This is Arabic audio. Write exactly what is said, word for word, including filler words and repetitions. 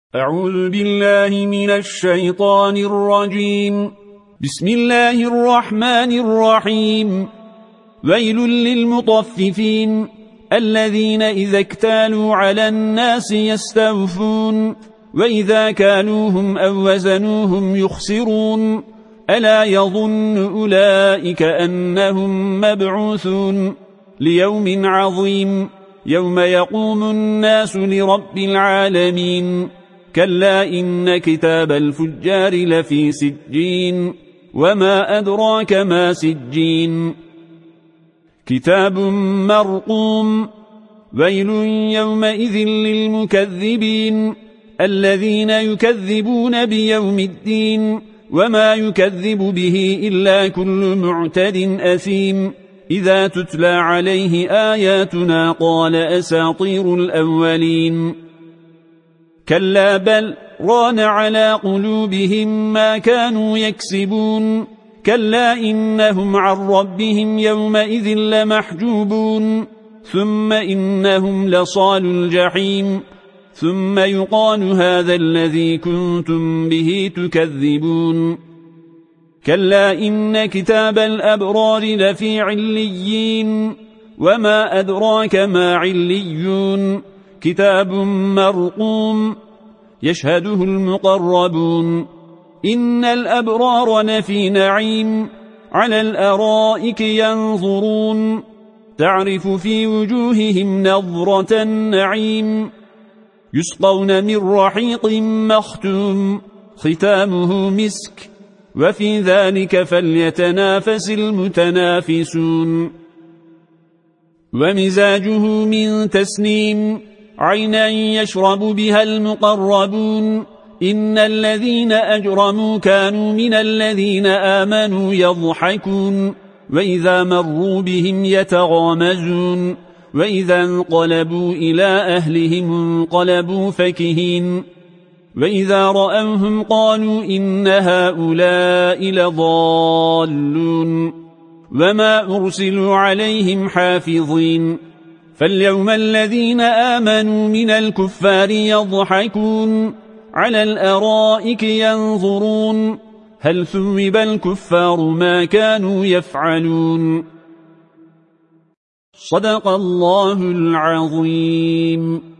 أعوذ بالله من الشيطان الرجيم. بسم الله الرحمن الرحيم. ويل للمطففين الذين إذا اكتالوا على الناس يستوفون وإذا كالوهم أو وزنوهم يخسرون ألا يظن أولئك أنهم مبعوثون ليوم عظيم يوم يقوم الناس لرب العالمين. كلا إن كتاب الفجار لفي سجين وما أدراك ما سجين كتاب مرقوم. ويل يومئذ للمكذبين الذين يكذبون بيوم الدين وما يكذب به إلا كل معتد أثيم إذا تتلى عليه آياتنا قال أساطير الأولين. كلا بل ران على قلوبهم ما كانوا يكسبون كلا إنهم عن ربهم يومئذ لمحجوبون ثم إنهم لصال الجحيم ثم يقال هذا الذي كنتم به تكذبون. كلا إن كتاب الأبرار لفي عليين وما أدراك ما عليون كتاب مرقوم يشهده المقربون. إن الأبرار لفي نعيم على الأرائك ينظرون تعرف في وجوههم نظرة النعيم يسقون من رحيق مختوم ختامه مسك وفي ذلك فليتنافس المتنافسون. ومزاجه من تسنيم عينا يشرب بها المقربون. إن الذين أجرموا كانوا من الذين آمنوا يضحكون وإذا مروا بهم يتغامزون وإذا انقلبوا إلى أهلهم انقلبوا فكهين وإذا رأوهم قالوا إن هؤلاء لضالون وما أرسلوا عليهم حافظين. فاليوم الذين آمنوا من الكفار يضحكون على الأرائك ينظرون هل ثوب الكفار ما كانوا يفعلون. صدق الله العظيم.